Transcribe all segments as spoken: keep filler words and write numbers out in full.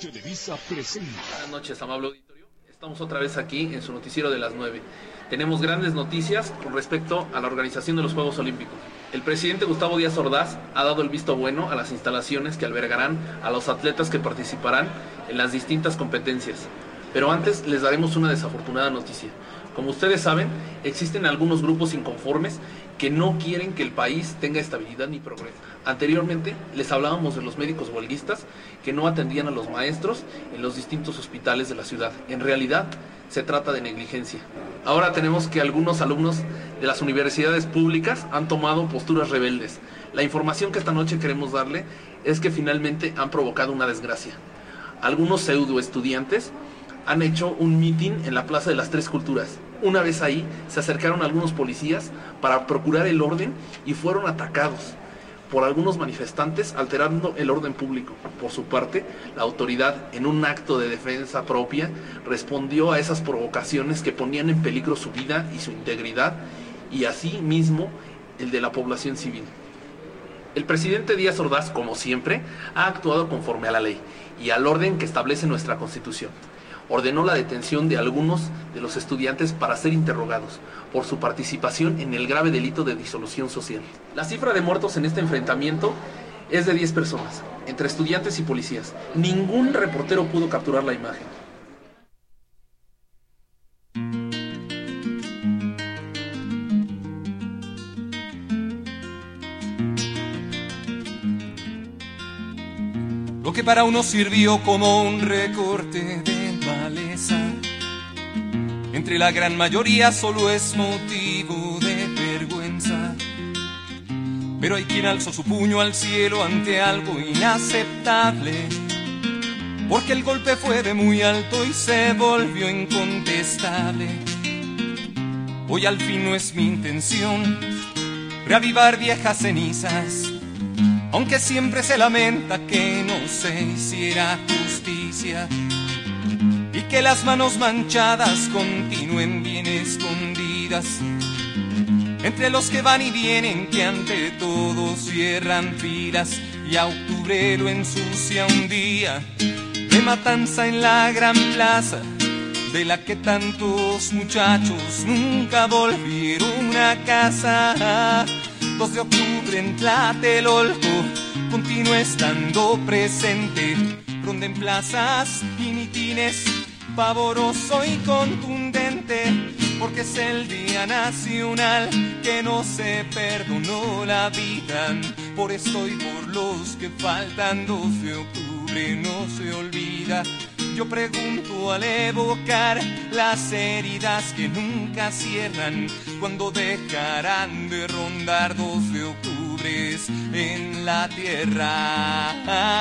Televisa presenta. Buenas noches, amable auditorio. Estamos otra vez aquí en su noticiero de las nueve. Tenemos grandes noticias con respecto a la organización de los Juegos Olímpicos. El presidente Gustavo Díaz Ordaz ha dado el visto bueno a las instalaciones que albergarán a los atletas que participarán en las distintas competencias. Pero antes les daremos una desafortunada noticia. Como ustedes saben, existen algunos grupos inconformes que no quieren que el país tenga estabilidad ni progreso. Anteriormente les hablábamos de los médicos huelguistas que no atendían a los maestros en los distintos hospitales de la ciudad. En realidad se trata de negligencia. Ahora tenemos que algunos alumnos de las universidades públicas han tomado posturas rebeldes. La información que esta noche queremos darle es que finalmente han provocado una desgracia. Algunos pseudo estudiantes han hecho un mitin en la Plaza de las Tres Culturas. Una vez ahí, se acercaron algunos policías para procurar el orden y fueron atacados por algunos manifestantes alterando el orden público. Por su parte, la autoridad, en un acto de defensa propia, respondió a esas provocaciones que ponían en peligro su vida y su integridad, y así mismo el de la población civil. El presidente Díaz Ordaz, como siempre, ha actuado conforme a la ley y al orden que establece nuestra Constitución. Ordenó la detención de algunos de los estudiantes para ser interrogados por su participación en el grave delito de disolución social. La cifra de muertos en este enfrentamiento es de diez personas, entre estudiantes y policías. Ningún reportero pudo capturar la imagen. Lo que para uno sirvió como un recorte de maleza, entre la gran mayoría solo es motivo de vergüenza. Pero hay quien alzó su puño al cielo ante algo inaceptable, porque el golpe fue de muy alto y se volvió incontestable. Hoy al fin no es mi intención reavivar viejas cenizas, aunque siempre se lamenta que no se hiciera justicia y que las manos manchadas continúen bien escondidas entre los que van y vienen, que ante todo cierran filas. Y a octubre lo ensucia un día de matanza en la gran plaza, de la que tantos muchachos nunca volvieron a casa. Dos de octubre en Tlatelolco continúa estando presente, ronda en plazas y mitines, pavoroso y contundente, porque es el día nacional que no se perdonó la vida. Por esto y por los que faltan, dos de octubre no se olvida. Yo pregunto al evocar las heridas que nunca cierran, ¿cuándo dejarán de rondar dos de octubre en la tierra?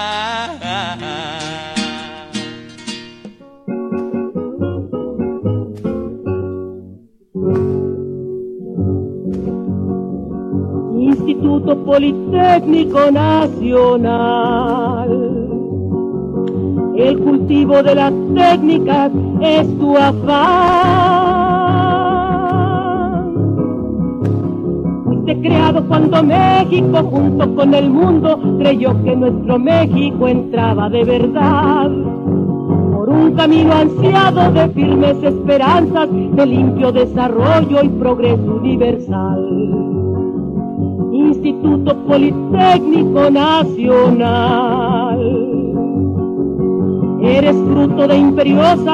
Instituto Politécnico Nacional. El cultivo de las técnicas es tu afán. Fuiste creado cuando México, junto con el mundo, creyó que nuestro México entraba de verdad por un camino ansiado de firmes esperanzas, de limpio desarrollo y progreso universal. Instituto Politécnico Nacional. Eres fruto de imperiosa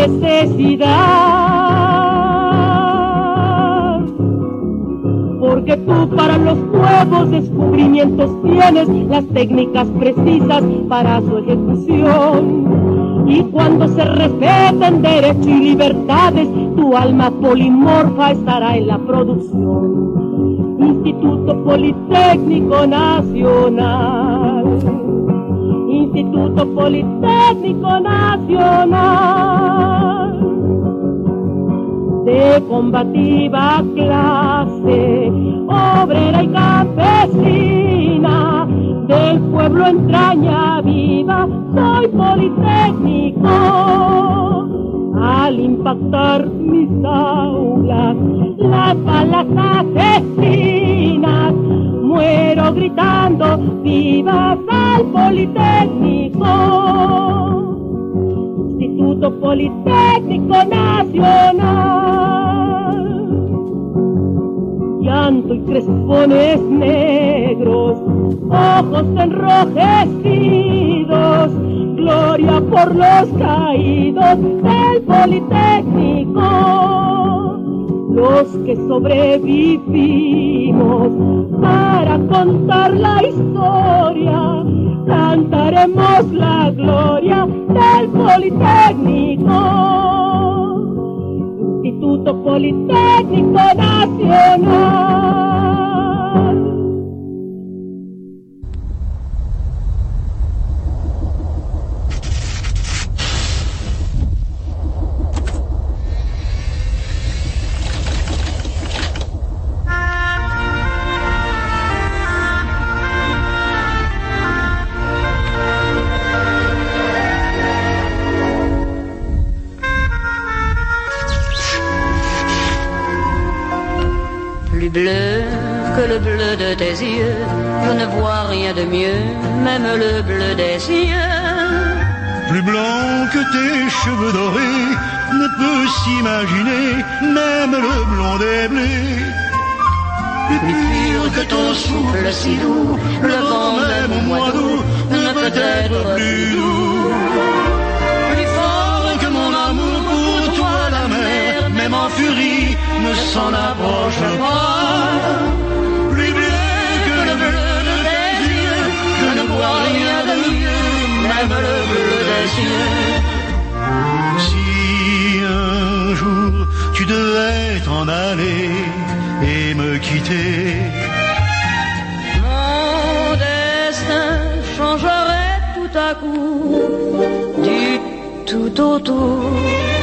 necesidad, porque tú para los nuevos descubrimientos tienes las técnicas precisas para su ejecución. Y cuando se respeten derechos y libertades, tu alma polimorfa estará en la producción. Instituto Politécnico Nacional. Instituto Politécnico Nacional, de combativa clase, obrera y campesina, del pueblo entraña viva, soy politécnico. Al impactar mis aulas, las balas asesinas, muero gritando, ¡vivas al Politécnico! Politécnico Nacional. Llanto y crespones negros, ojos enrojecidos, gloria por los caídos del Politécnico. Los que sobrevivimos para contar la historia, cantaremos la gloria del Politécnico. Instituto Politécnico Nacional. Plus bleu que le bleu de tes yeux, je ne vois rien de mieux, même le bleu des cieux. Plus blanc que tes cheveux dorés, ne peut s'imaginer, même le blond des blés. Plus pur que ton souffle si doux, le vent même au mois d'août ne peut être plus doux. Plus fort que mon amour pour toi, la mer, même en furie, ne s'en approche pas. Plus bleu que le bleu de tes yeux, je ne vois rien de mieux, même le bleu des cieux. Si un jour tu devais t'en aller et me quitter, mon destin changerait tout à coup, du tout au tout.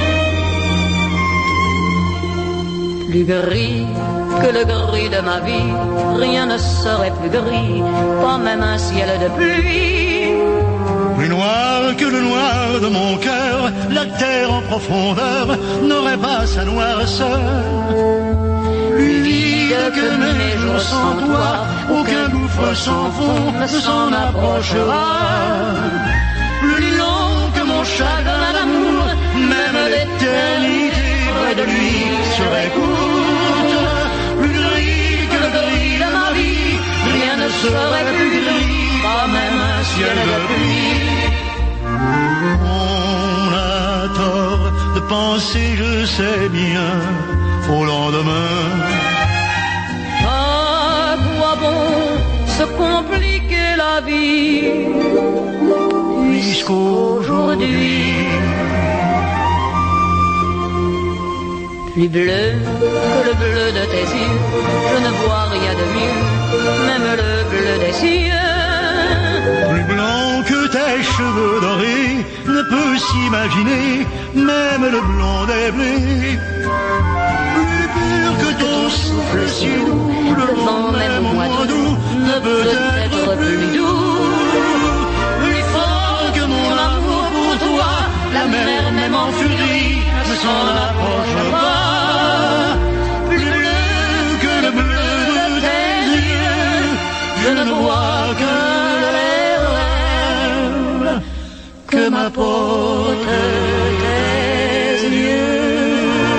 Plus gris que le gris de ma vie, rien ne serait plus gris, pas même un ciel de pluie. Plus noir que le noir de mon cœur, la terre en profondeur n'aurait pas sa noirceur. Plus vide que mes jours sans toi, aucun gouffre sans fond ne s'en approchera. Plus long que mon chagrin d'amour, même l'éternité près de lui serait courte. Plus gris que le gris de ma vie, rien ne serait plus gris, pas même un ciel de pluie. On a tort de penser, je sais bien, au lendemain. À quoi bon se compliquer la vie, puisqu'aujourd'hui plus bleu que le bleu de tes yeux, je ne vois rien de mieux, même le bleu des cieux. Plus blanc que tes cheveux dorés, ne peut s'imaginer, même le blond des blés. Plus pur que ton souffle si doux, le vent même au mois d'août ne peut être plus doux. Plus fort que mon amour pour toi, la mer même en furie ne s'en approche pas. Plus bleu que le bleu de tes yeux, je ne vois que les rêves que m'apportent tes yeux.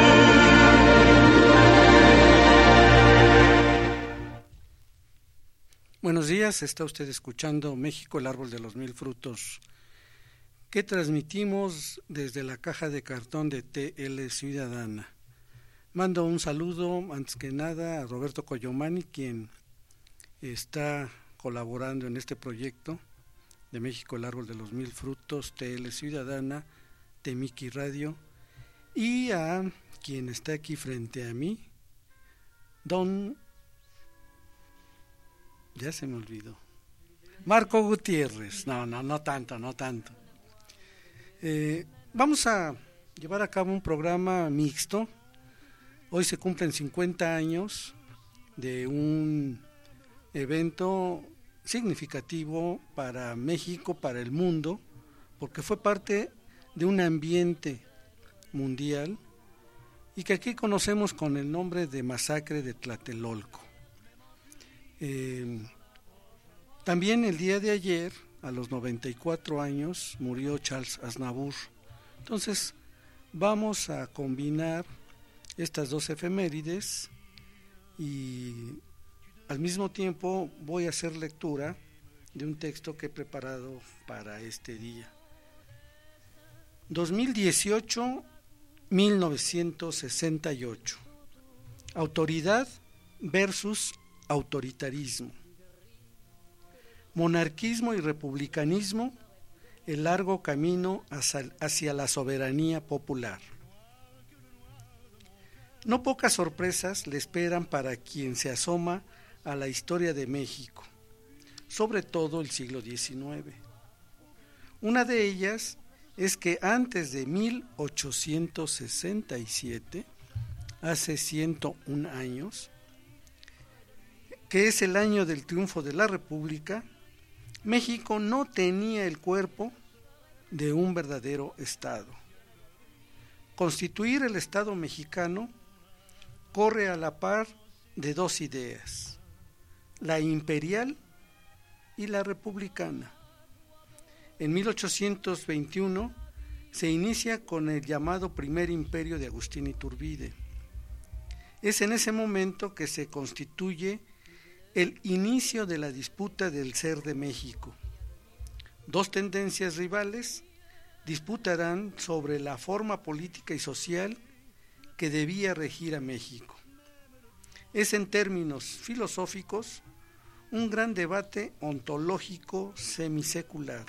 Buenos días, está usted escuchando México, el árbol de los mil frutos, que transmitimos desde la caja de cartón de T L Ciudadana. Mando un saludo, antes que nada, a Roberto Coyomani, quien está colaborando en este proyecto de México, el árbol de los mil frutos, T L Ciudadana, Temiki Radio, y a quien está aquí frente a mí, don... ya se me olvidó, Marco Gutiérrez. No, no, no tanto, no tanto. Eh, vamos a llevar a cabo un programa mixto. Hoy se cumplen cincuenta años de un evento significativo para México, para el mundo, porque fue parte de un ambiente mundial y que aquí conocemos con el nombre de Masacre de Tlatelolco. Eh, también el día de ayer, a los noventa y cuatro años, murió Charles Aznavour. Entonces, vamos a combinar estas dos efemérides y al mismo tiempo voy a hacer lectura de un texto que he preparado para este día. dos mil dieciocho a mil novecientos sesenta y ocho. Autoridad versus autoritarismo. Monarquismo y republicanismo, el largo camino hacia la soberanía popular. No pocas sorpresas le esperan para quien se asoma a la historia de México, sobre todo el siglo diecinueve. Una de ellas es que antes de mil ochocientos sesenta y siete, hace ciento un años, que es el año del triunfo de la República, México no tenía el cuerpo de un verdadero Estado. Constituir el Estado mexicano corre a la par de dos ideas, la imperial y la republicana. En mil ochocientos veintiuno se inicia con el llamado Primer Imperio de Agustín Iturbide. Es en ese momento que se constituye el inicio de la disputa del ser de México. Dos tendencias rivales disputarán sobre la forma política y social que debía regir a México. Es en términos filosóficos un gran debate ontológico semisecular.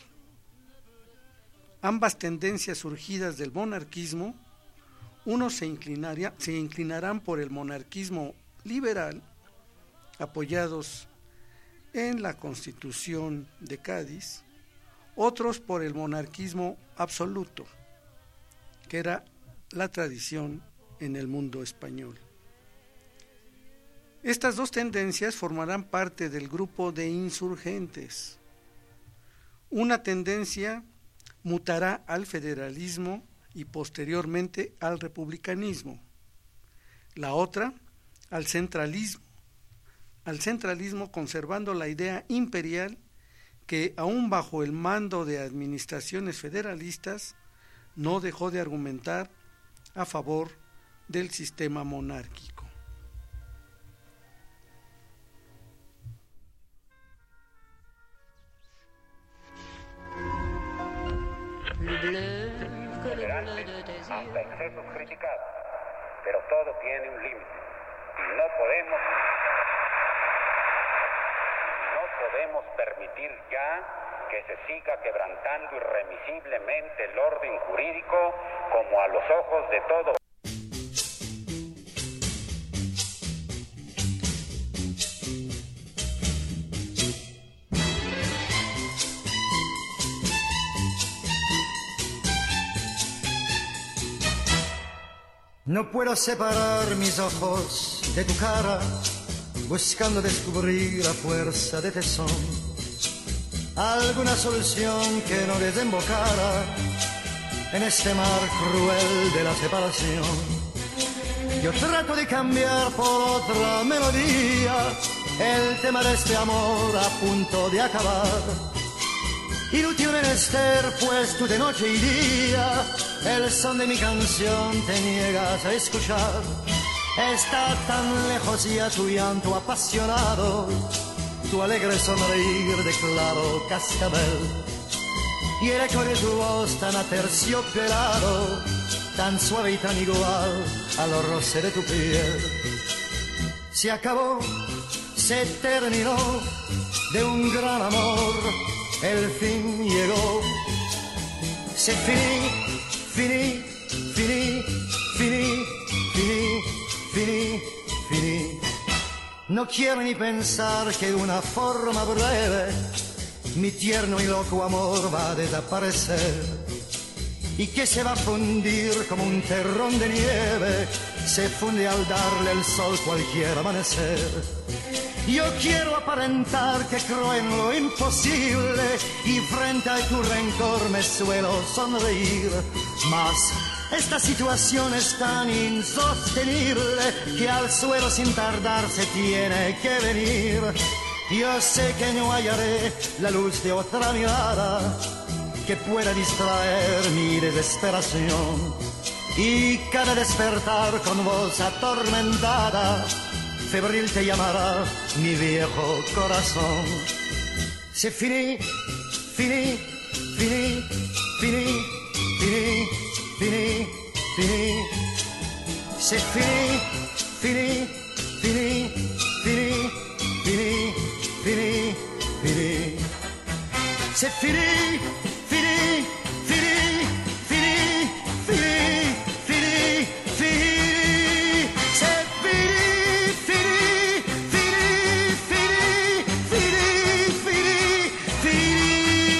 Ambas tendencias surgidas del monarquismo, unos se, inclinaría, se inclinarán por el monarquismo liberal, apoyados en la Constitución de Cádiz, otros por el monarquismo absoluto, que era la tradición en el mundo español. Estas dos tendencias formarán parte del grupo de insurgentes. Una tendencia mutará al federalismo y posteriormente al republicanismo. La otra al centralismo, al centralismo conservando la idea imperial que aún bajo el mando de administraciones federalistas no dejó de argumentar a favor del sistema monárquico. Hasta excesos criticados, pero todo tiene un límite y no podemos no podemos permitir ya que se siga quebrantando irremisiblemente el orden jurídico como a los ojos de todos. No puedo separar mis ojos de tu cara, buscando descubrir a fuerza de tesón alguna solución que no desembocara en este mar cruel de la separación. Yo trato de cambiar por otra melodía el tema de este amor a punto de acabar. Inútil menester, pues tú de noche y día el son de mi canción te niegas a escuchar. Está tan lejos ya tu llanto apasionado, tu alegre sonreír de claro cascabel, y el eco de tu voz tan aterciopelado, tan suave y tan igual al roce de tu piel. Se acabó, se terminó de un gran amor, el fin llegó. Se finí, finí, finí, finí, finí, finí, finí. No quiero ni pensar que de una forma breve mi tierno y loco amor va a desaparecer y que se va a fundir como un terrón de nieve, se funde al darle el sol cualquier amanecer. Yo quiero aparentar que creo en lo imposible y frente a tu rencor me suelo sonreír, mas esta situación es tan insostenible que al suelo sin tardar se tiene que venir. Yo sé que no hallaré la luz de otra mirada que pueda distraer mi desesperación, y cada despertar con voz atormentada, febril te llamará mi viejo corazón. C'est fini, fini, fini, fini, fini, fini, fini. C'est fini, fini, fini, fini, fini, fini, fini. C'est fini, fini, fini, fini, fini, fini, fini. C'est fini, fini, fini, fini, fini, fini, fini.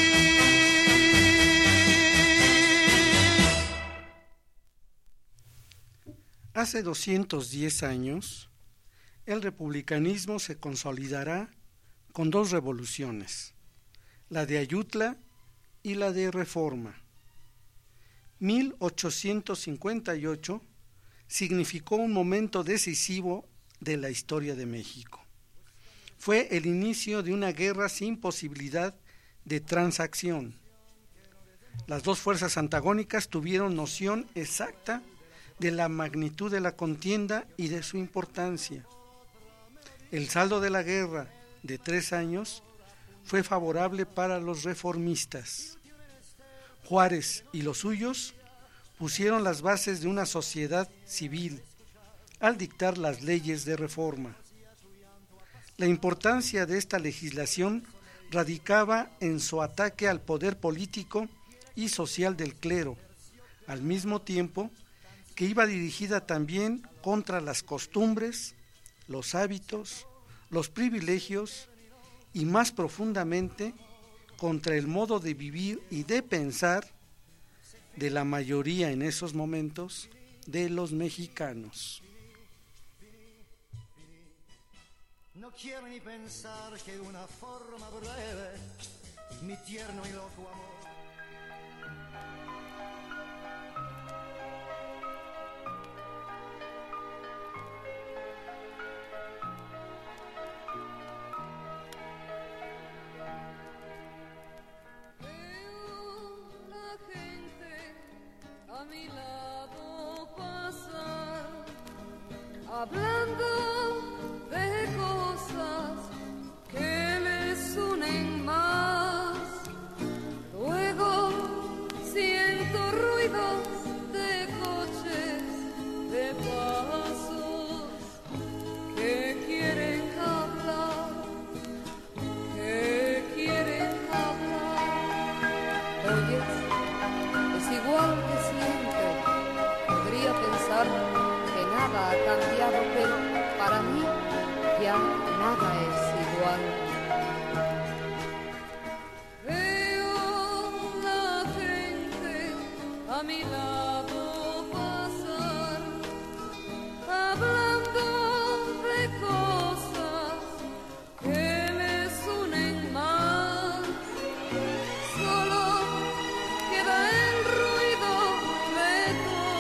Hace doscientos diez años, el republicanismo se consolidará con dos revoluciones, la de Ayutla y la de Reforma. mil ochocientos cincuenta y ocho significó un momento decisivo de la historia de México. Fue el inicio de una guerra sin posibilidad de transacción. Las dos fuerzas antagónicas tuvieron noción exacta de la magnitud de la contienda y de su importancia. El saldo de la guerra, de tres años, fue favorable para los reformistas. Juárez y los suyos pusieron las bases de una sociedad civil al dictar las leyes de reforma. La importancia de esta legislación radicaba en su ataque al poder político y social del clero, al mismo tiempo que iba dirigida también contra las costumbres, los hábitos, los privilegios y más profundamente contra el modo de vivir y de pensar de la mayoría en esos momentos de los mexicanos. No quiero ni pensar que de una forma breve mi tierno y loco amor. A mi lado pasar, hablando de cosas que les unen más. Luego siento ruidos de coches, de pasos que quieren hablar, que quieren hablar. Oyes, es igual que pensar que nada ha cambiado, pero para mí ya nada es igual. Veo la gente a mi lado pasar, hablando de cosas que les unen más. Solo queda el ruido de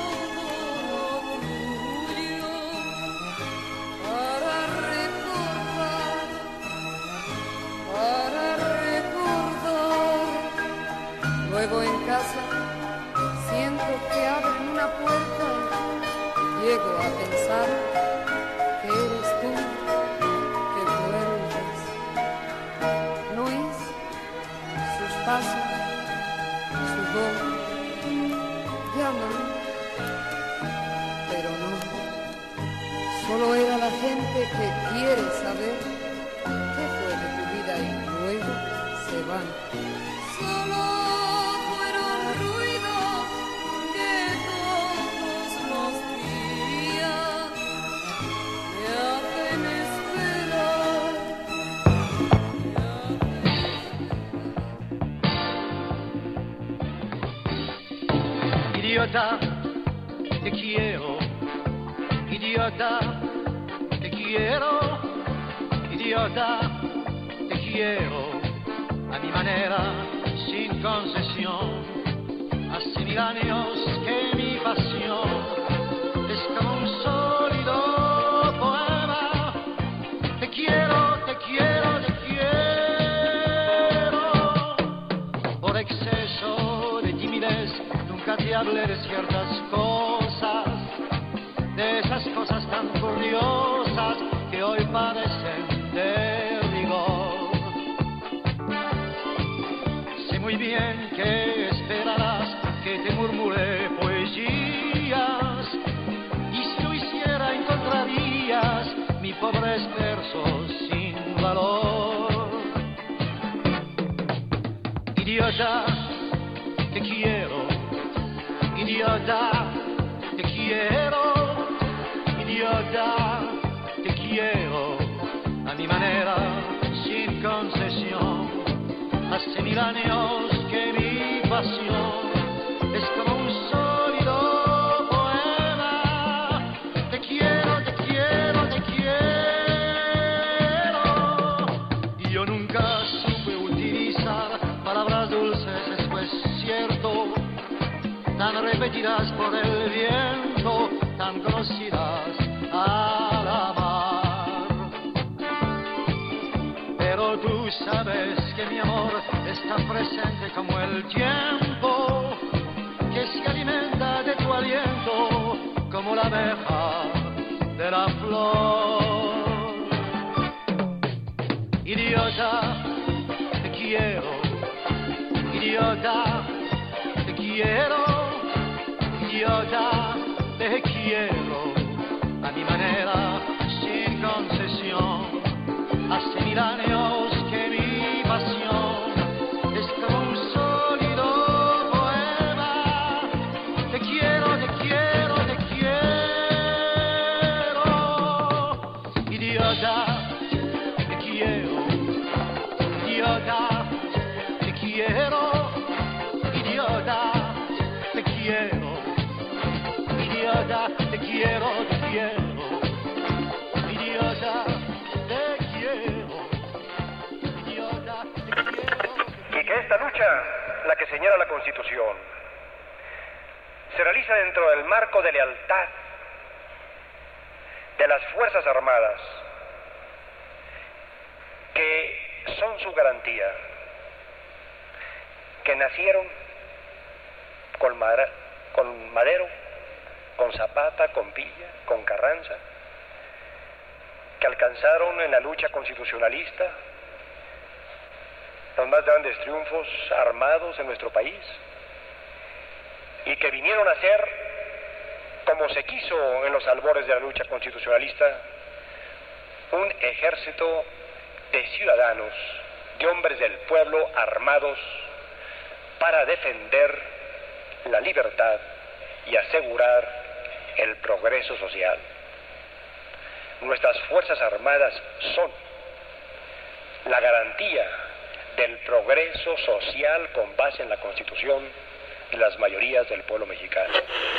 luego en casa siento que abren una puerta, llego a pensar que eres tú que vuelves. No es sus pasos, su voz, llaman, pero no. Solo era la gente que quiere saber qué fue de tu vida y luego se van. Idiota, te quiero, idiota, te quiero, idiota, te quiero, a mi manera, sin concesión, hace mil años que mi pasión es como un sólido poema, te quiero, te quiero, te quiero, por exceso de timidez, nunca te hablé de ciertas cosas esas cosas tan curiosas que hoy parecen de rigor. Sé muy bien que esperarás que te murmure poesías, y si lo hiciera encontrarías mis pobres versos sin valor. Idiota, te quiero, idiota, te quiero, idiota, te quiero, a mi manera, sin concesión. Hace mil años que mi pasión es como un sólido poema. Te quiero, te quiero, te quiero. Y yo nunca supe utilizar palabras dulces, esto es cierto, tan repetidas por el viento, tan conocidas al amar. Pero tú sabes que mi amor es tan presente como el tiempo, que se alimenta de tu aliento como la abeja de la flor. Idiota, te quiero, idiota, te quiero, idiota, te quiero, a mi manera, sin concesión. Hace mil años que mi pasión es como un sólido poema. Te quiero, te quiero, te quiero. Idiota, te quiero, idiota, te quiero, idiota, te quiero, idiota, te quiero, te quiero, idiota, te quiero, idiota, te quiero. Y que esta lucha, la que señala la Constitución, se realiza dentro del marco de lealtad de las Fuerzas Armadas, que son su garantía, que nacieron con, Mara, con Madero, con Zapata, con Villa, con Carranza, que alcanzaron en la lucha constitucionalista los más grandes triunfos armados en nuestro país, y que vinieron a ser, como se quiso en los albores de la lucha constitucionalista, un ejército de ciudadanos, de hombres del pueblo armados para defender la libertad y asegurar el progreso social. Nuestras Fuerzas Armadas son la garantía del progreso social con base en la Constitución de las mayorías del pueblo mexicano.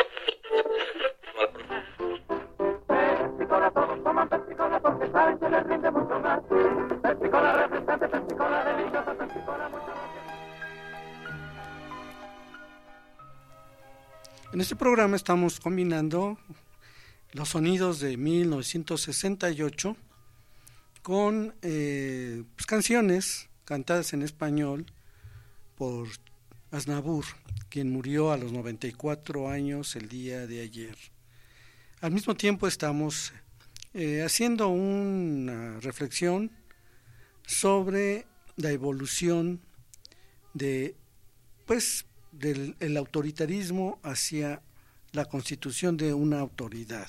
En este programa estamos combinando los sonidos de mil novecientos sesenta y ocho con eh, pues, canciones cantadas en español por Aznavour, quien murió a los noventa y cuatro años el día de ayer. Al mismo tiempo estamos eh, haciendo una reflexión sobre la evolución de pues del el autoritarismo hacia la constitución de una autoridad.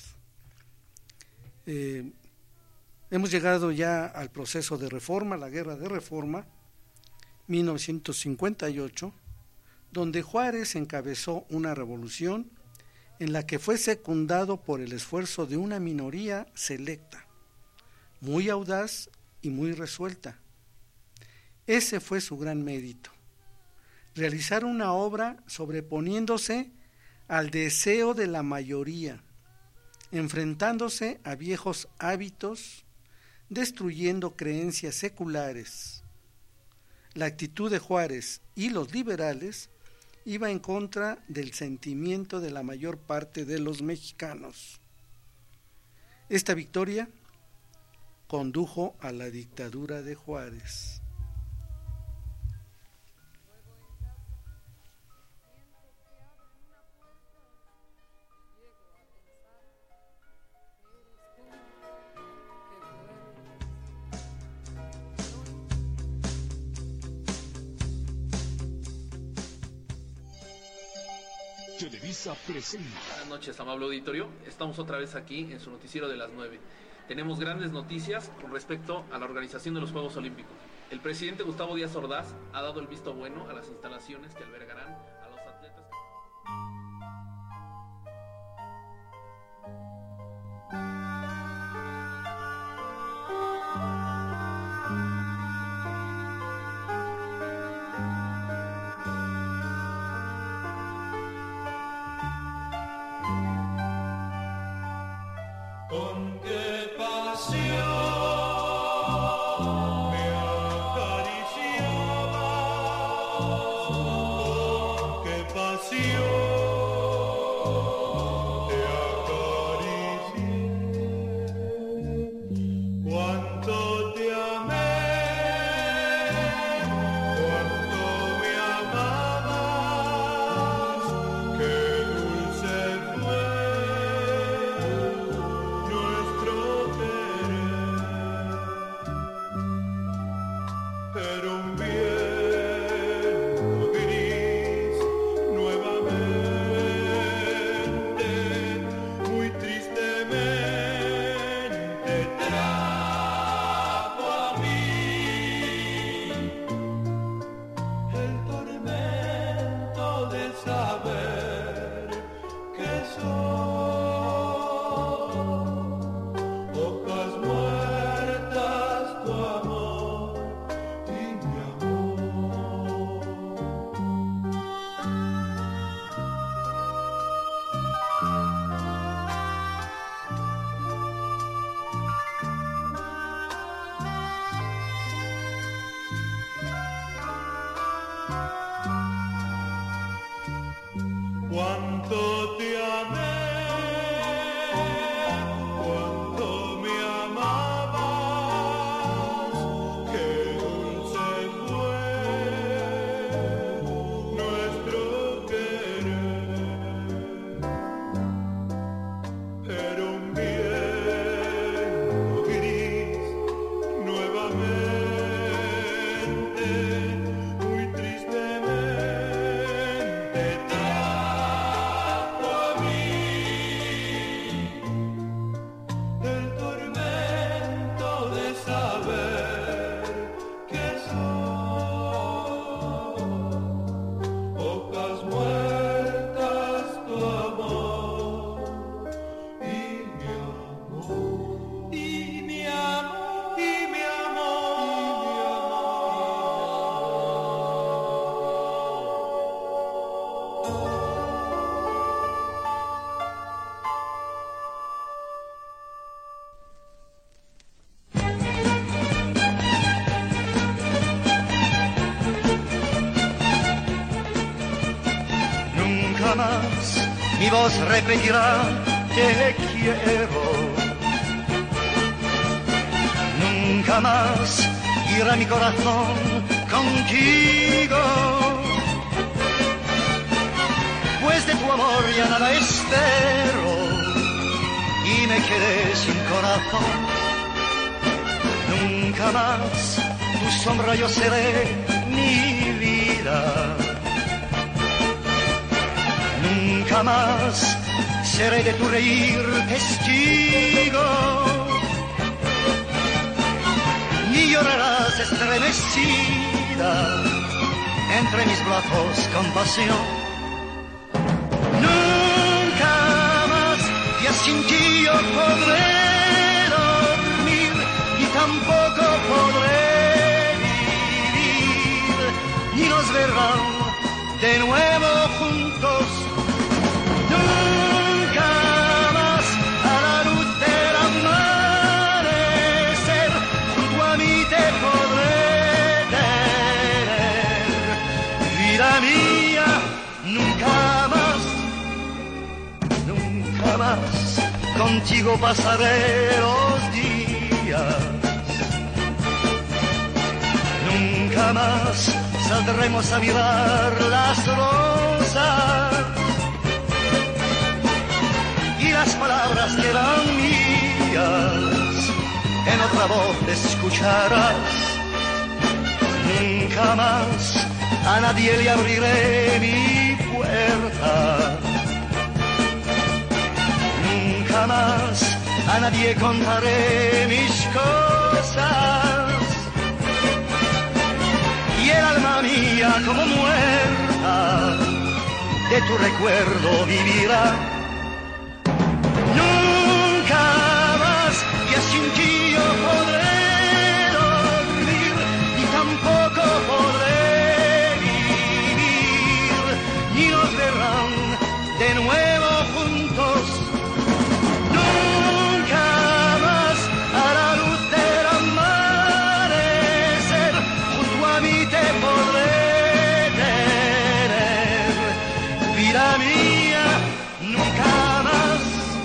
Eh, hemos llegado ya al proceso de reforma, la guerra de reforma, mil novecientos cincuenta y ocho, donde Juárez encabezó una revolución en la que fue secundado por el esfuerzo de una minoría selecta, muy audaz y muy resuelta. Ese fue su gran mérito, realizar una obra sobreponiéndose al deseo de la mayoría, enfrentándose a viejos hábitos, destruyendo creencias seculares. La actitud de Juárez y los liberales iba en contra del sentimiento de la mayor parte de los mexicanos. Esta victoria condujo a la dictadura de Juárez. Televisa presenta. Buenas noches, amable auditorio. Estamos otra vez aquí en su noticiero de las nueve. Tenemos grandes noticias con respecto a la organización de los Juegos Olímpicos. El presidente Gustavo Díaz Ordaz ha dado el visto bueno a las instalaciones que albergarán a los atletas que... Con qué pasión me acariciabas, con qué pasión te acaricié, cuánto te amé, cuánto me amabas, qué dulce fue nuestro querer, pero un viento gris nuevamente, muy tristemente trajo a mí el tormento de saber que soy hojas muertas, tu amor y mi amor. Cuánto te amé, cuánto me amabas, qué dulce fue nuestro querer, pero un viento gris nuevamente, muy tristemente trajo a mí el tormento de saber que soy hojas muertas, tu amor y mi amor, y mi amor, y mi Nunca más mi voz repetirá te quiero. Nunca más irá mi corazón contigo, pues de tu amor ya nada espero y me quedé sin corazón. Nunca más tu sombra yo seré mi vida. Nunca más seré de tu reír testigo, ni llorarás estremecida entre mis brazos con pasión. Nunca más ya sin ti yo podré dormir y tampoco podré vivir, ni nos verán de nuevo juntos. Nunca más a la luz del amanecer junto a mí te podré tener. Vida mía, nunca más, nunca más contigo pasaré los días. Nunca más saldremos a mirar las rosas y las palabras que eran mías en otra voz escucharás. Nunca más a nadie le abriré mi puerta. nunca más a nadie contaré mis cosas. Y el alma mía como muerta de tu recuerdo vivirá. Nunca más que sin ti yo podré dormir, ni tampoco podré vivir, ni nos verán de nuevo juntos. Nunca más a la luz del amanecer junto a mí te podré tener, vida mía, nunca más.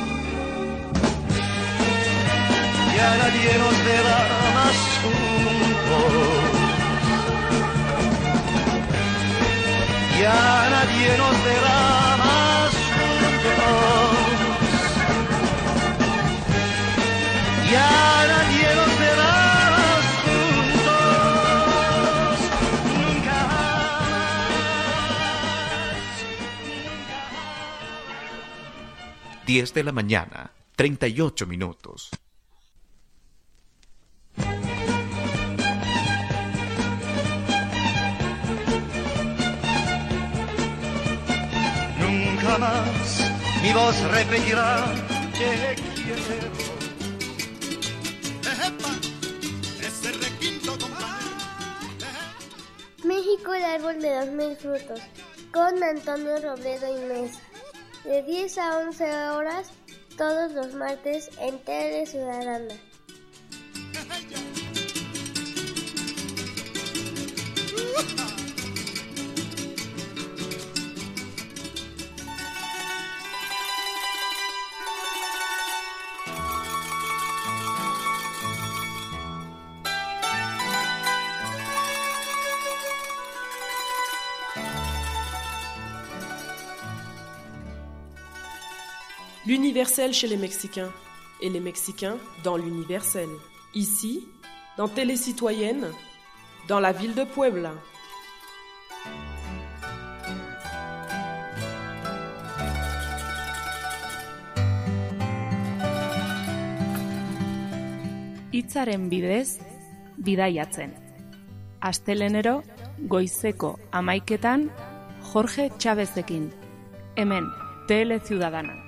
Ya nadie nos verá más juntos, ya nadie nos verá más juntos, ya nadie nos verá más juntos, nunca diez de la mañana, treinta y ocho minutos. Nunca más mi voz repetirá te quiero. Ese requinto México, el árbol de los mil frutos, con Antonio Robledo y Mesa. De diez a once horas, todos los martes en Tele Ciudadana. L'universel chez les Mexicains et les Mexicains dans l'universel. Ici, dans Télé Citoyenne, dans la ville de Puebla. Hitzaren bidez, bidaiatzen. Astelenero, goizeko hamaiketan, Jorge Chávezekin. Hemen, Tele Ciudadana.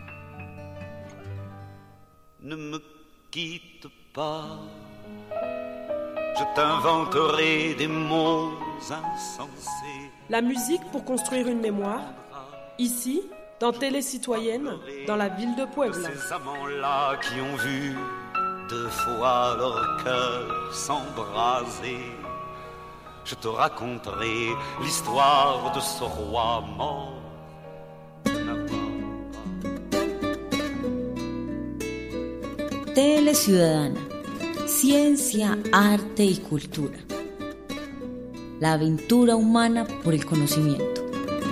Ne me quitte pas, je t'inventerai des mots insensés. La musique pour construire une mémoire, ici, dans Télé Citoyenne, dans la ville de Puebla. Ces amants-là qui ont vu deux fois leur cœur s'embraser, je te raconterai l'histoire de ce roi mort. Tele Ciudadana, ciencia, arte y cultura. La aventura humana por el conhecimento.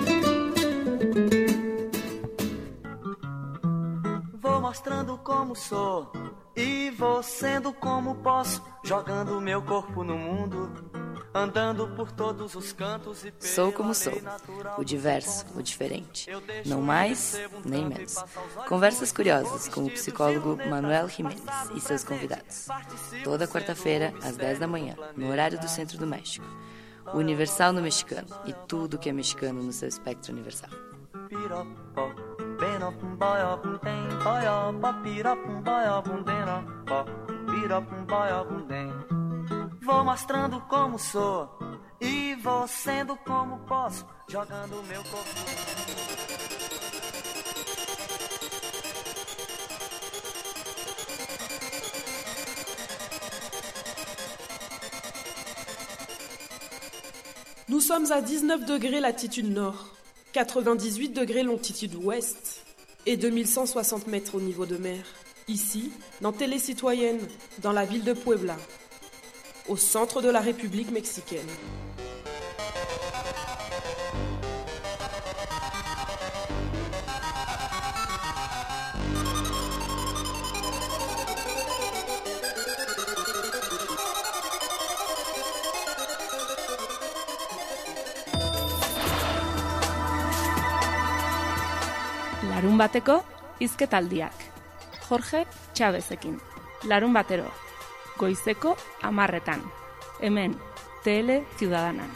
Vou mostrando como sou e vou sendo como posso, jogando meu corpo no mundo, andando por todos os cantos e Sou como sou, o diverso, o diferente, não mais nem menos. Conversas curiosas com o psicólogo Manuel Jiménez e seus convidados. Toda quarta-feira, às dez da manhã, no horário do Centro do México. O Universal no mexicano e tudo que é mexicano no seu espectro universal. Vou mostrando como sou e vou sendo como posso, jogando meu corpo. Nous sommes à dix-neuf degrés latitude nord, quatre-vingt-dix-huit degrés longitude ouest et deux mille cent soixante mètres au niveau de mer. Ici, dans Télé Citoyenne, dans la ville de Puebla, au centre de la République mexicaine. Larun bateko hizketaldiak. Jorge Chavezekin. Larun batero, goizeko amarretan. Hemen, Tele Ciudadanan.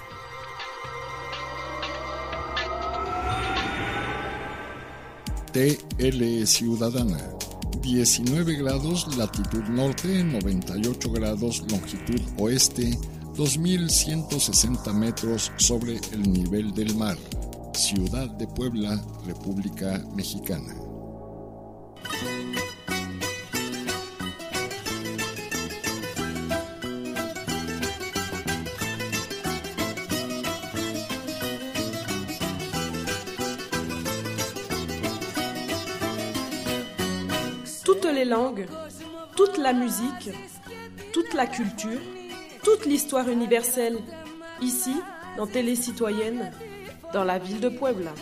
T L Ciudadana. diecinueve grados latitud norte, noventa y ocho grados longitud oeste, dos mil ciento sesenta metros sobre el nivel del mar. Ciudad de Puebla, República Mexicana. Toutes les langues, toute la musique, toute la culture, toute l'histoire universelle, ici, dans Télé Citoyenne, dans la ville de Puebla.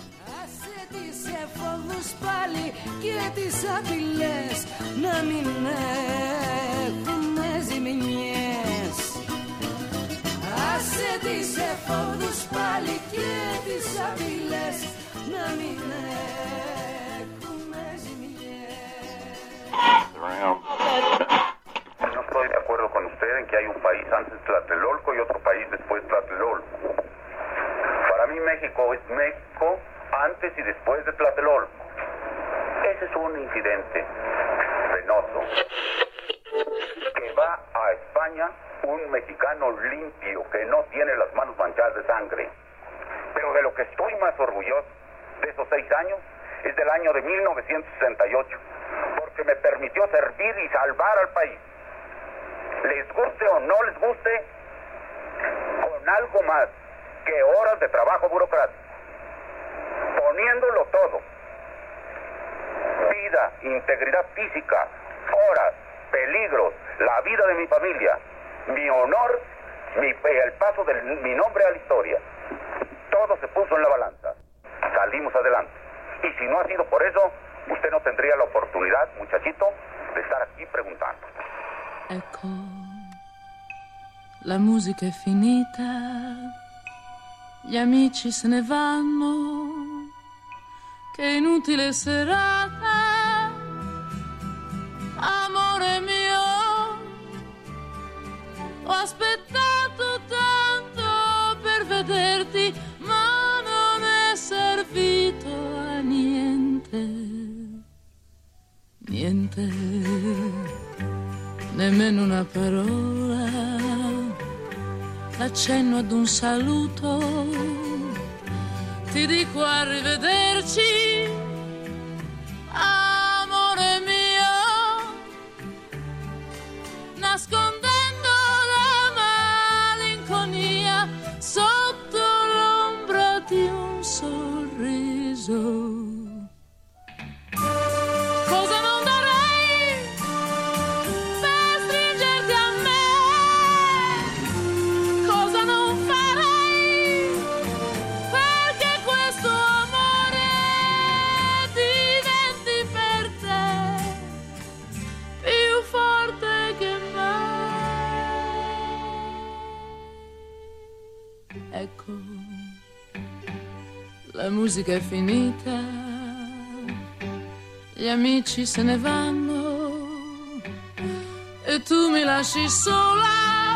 No estoy de acuerdo con usted en que hay un país antes de Tlatelolco y otro país después de Tlatelolco. Para mí México es México antes y después de Tlatelolco. Ese es un incidente penoso. Que va a España un mexicano limpio que no tiene las manos manchadas de sangre. Pero de lo que estoy más orgulloso de esos seis años es del año de mil novecientos sesenta y ocho, porque me permitió servir y salvar al país. Les guste o no les guste, con algo más que horas de trabajo burocrático, poniéndolo todo, vida, integridad física, horas, peligros, la vida de mi familia, mi honor, mi, el paso de mi nombre a la historia, todo se puso en la balanza, salimos adelante. Y si no ha sido por eso, usted no tendría la oportunidad, muchachito, de estar aquí preguntando. Ecco, la musica è finita, gli amici se ne vanno, che inutile serata, amore mio, ho aspettato tanto per vederti, ma non è servito a niente, niente, nemmeno una parola, l'accenno ad un saluto, ti dico arrivederci, amore mio, nascondendo la malinconia sotto l'ombra di un sorriso. Cosa non darei per stringerti a me? Cosa non farei perché questo amore diventi per te più forte che mai? Ecco, la musica è finita, gli amici se ne vanno e tu mi lasci sola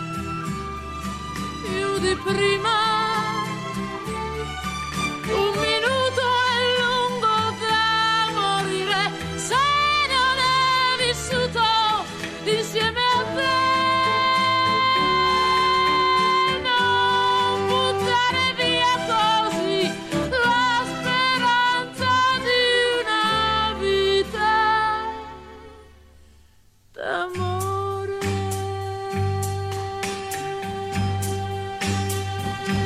più di prima. Un minuto è lungo da morire se non è vissuto insieme a te. Non buttare via così la speranza di una vita d'amore.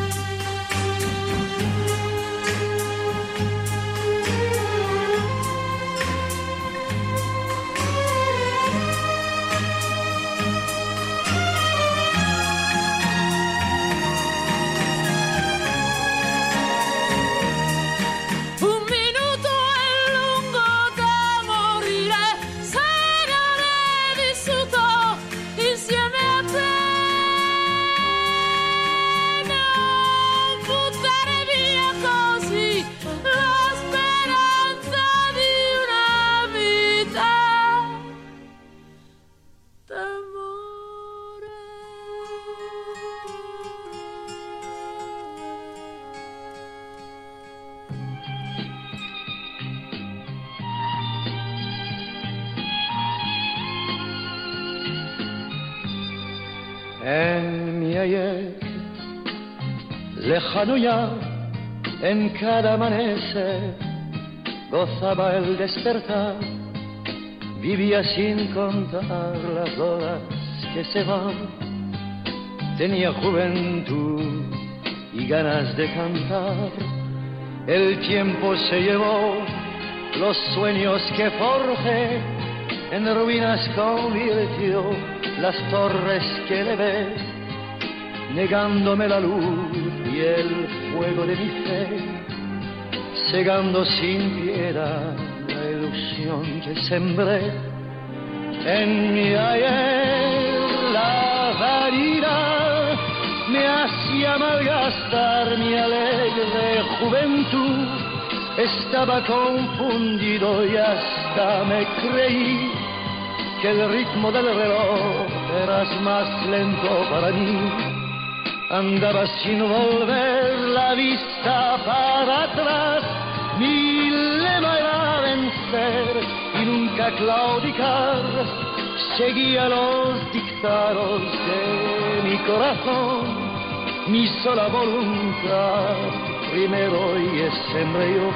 en mi ayer, lejano ya, en cada amanecer, gozaba el despertar, vivía sin contar las horas que se van. Tenía juventud y ganas de cantar. El tiempo se llevó los sueños que forjé, en ruinas convirtió las torres que levé, negándome la luz y el fuego de mi fe, cegando sin piedad la ilusión que sembré en mi ayer. La vanidad me hacía malgastar mi alegre juventud, estaba confundido y hasta me creí que el ritmo del reloj era más lento para mí. Andaba sin volver la vista para atrás, mi lema era vencer y nunca claudicar. Seguía los dictados de mi corazón, mi sola voluntad primero y sembré yo.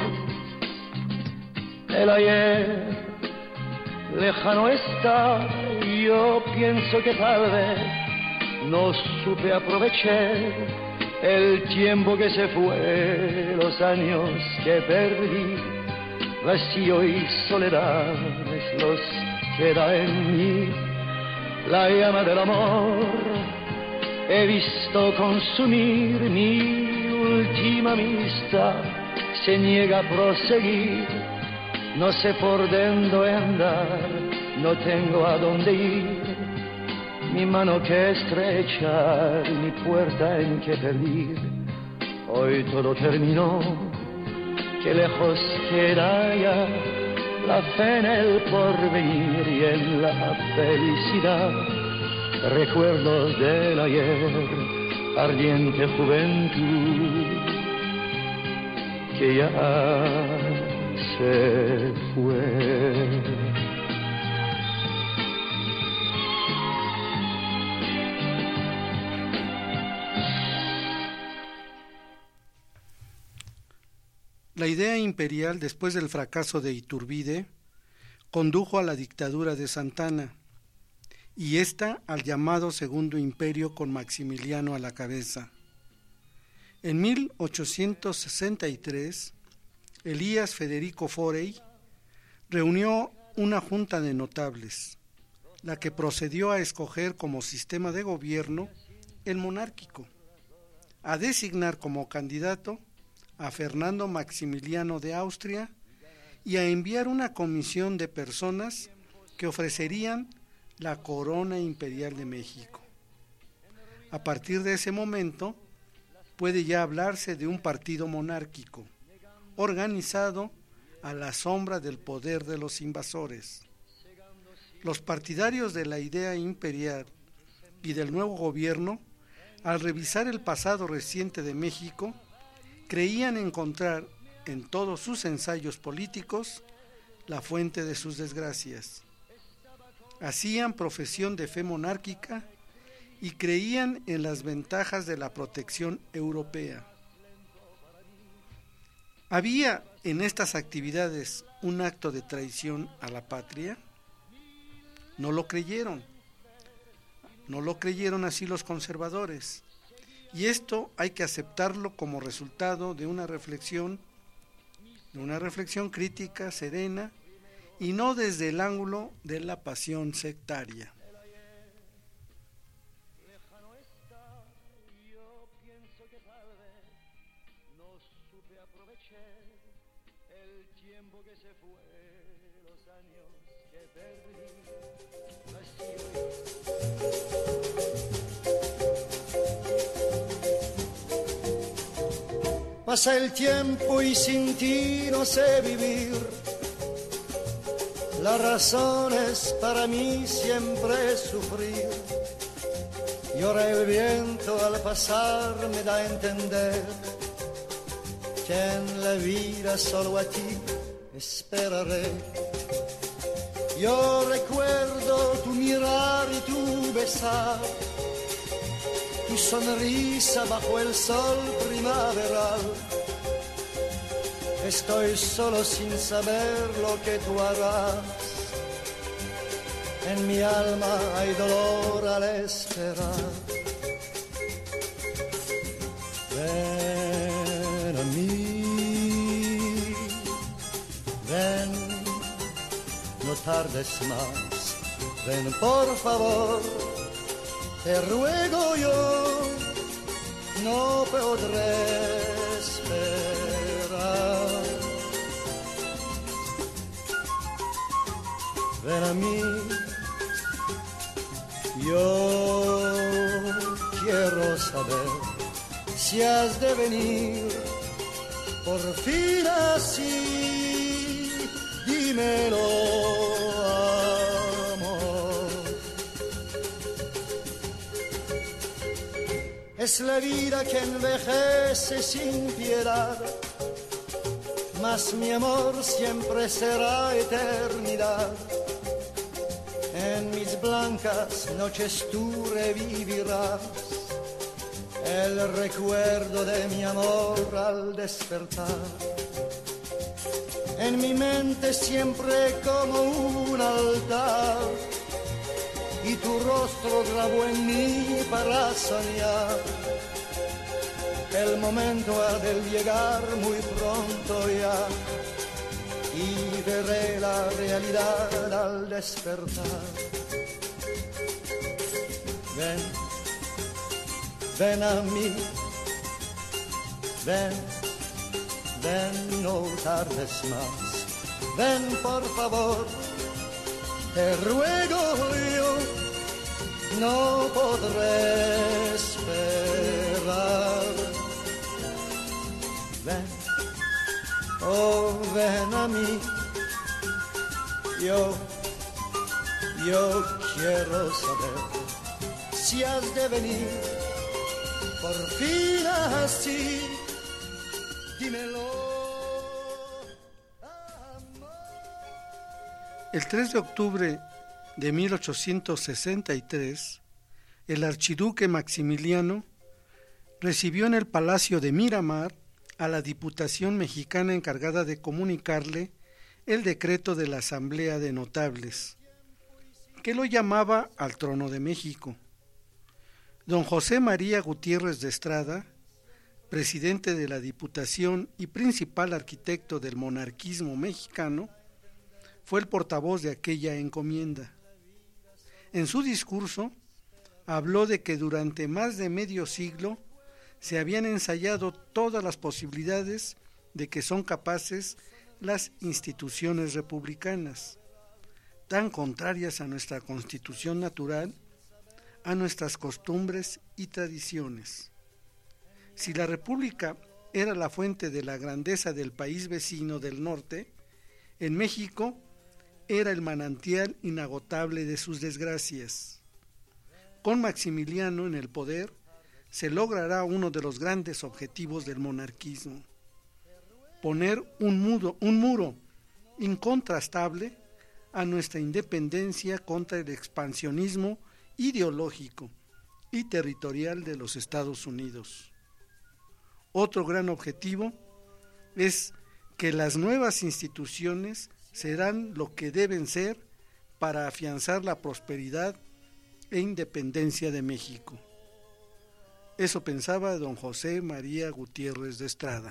El ayer lejano está, yo pienso que tal vez no supe aprovechar el tiempo que se fue, los años que perdí, vacío y soledad es los que da en mí la llama del amor. He visto consumir mi última amistad, se niega a proseguir, no sé por dónde andar, no tengo a dónde ir, mi mano que estrechar, mi puerta en que pedir. Hoy todo terminó, que lejos queda ya la fe en el porvenir y en la felicidad. Recuerdos del ayer, ardiente juventud que ya se fue. La idea imperial, después del fracaso de Iturbide, condujo a la dictadura de Santana, y ésta al llamado Segundo Imperio con Maximiliano a la cabeza. En mil ochocientos sesenta y tres, Elías Federico Forey reunió una junta de notables, la que procedió a escoger como sistema de gobierno el monárquico, a designar como candidato a Fernando Maximiliano de Austria y a enviar una comisión de personas que ofrecerían la corona imperial de México. A partir de ese momento puede ya hablarse de un partido monárquico, organizado a la sombra del poder de los invasores. Los partidarios de la idea imperial y del nuevo gobierno, al revisar el pasado reciente de México, creían encontrar en todos sus ensayos políticos la fuente de sus desgracias. Hacían profesión de fe monárquica y creían en las ventajas de la protección europea. ¿Había en estas actividades un acto de traición a la patria? No lo creyeron. No lo creyeron así los conservadores. Y esto hay que aceptarlo como resultado de una reflexión, de una reflexión crítica, serena, y no desde el ángulo de la pasión sectaria. Pasa el tiempo y sin ti no sé vivir. La razón es para mí siempre sufrir. Y ahora el viento al pasar me da a entender que en la vida solo a ti esperaré. Yo recuerdo tu mirar y tu besar, tu tu sonrisa bajo el sol primaveral. Estoy solo sin saber lo que tú harás. En mi alma hay dolor al esperar. Ven a mí, ven, no tardes más, ven por favor, te ruego yo, no podré esperar. Ven a mí, yo quiero saber si has de venir por fin así, dímelo, amor. Es la vida que envejece sin piedad, mas mi amor siempre será eternidad. En mis blancas noches tú revivirás el recuerdo de mi amor al despertar. En mi mente siempre como un altar, y tu rostro grabó en mí para soñar. El momento ha de llegar muy pronto ya, y veré la realidad al despertar. Ven, ven a mí, ven, ven, no tardes más, ven por favor, te ruego yo, no podré esperar. Ven, oh ven a mí, yo, yo quiero saber si has de venir por fin así, dímelo. El tres de octubre de mil ochocientos sesenta y tres, el archiduque Maximiliano recibió en el Palacio de Miramar a la Diputación Mexicana encargada de comunicarle el decreto de la Asamblea de Notables, que lo llamaba al trono de México. Don José María Gutiérrez de Estrada, presidente de la Diputación y principal arquitecto del monarquismo mexicano, fue el portavoz de aquella encomienda. En su discurso habló de que durante más de medio siglo se habían ensayado todas las posibilidades de que son capaces las instituciones republicanas, tan contrarias a nuestra constitución natural, a nuestras costumbres y tradiciones. Si la República era la fuente de la grandeza del país vecino del norte, en México era el manantial inagotable de sus desgracias. Con Maximiliano en el poder, se logrará uno de los grandes objetivos del monarquismo: poner un muro, un muro incontrastable a nuestra independencia contra el expansionismo ideológico y territorial de los Estados Unidos. Otro gran objetivo es que las nuevas instituciones serán lo que deben ser para afianzar la prosperidad e independencia de México. Eso pensaba don José María Gutiérrez de Estrada.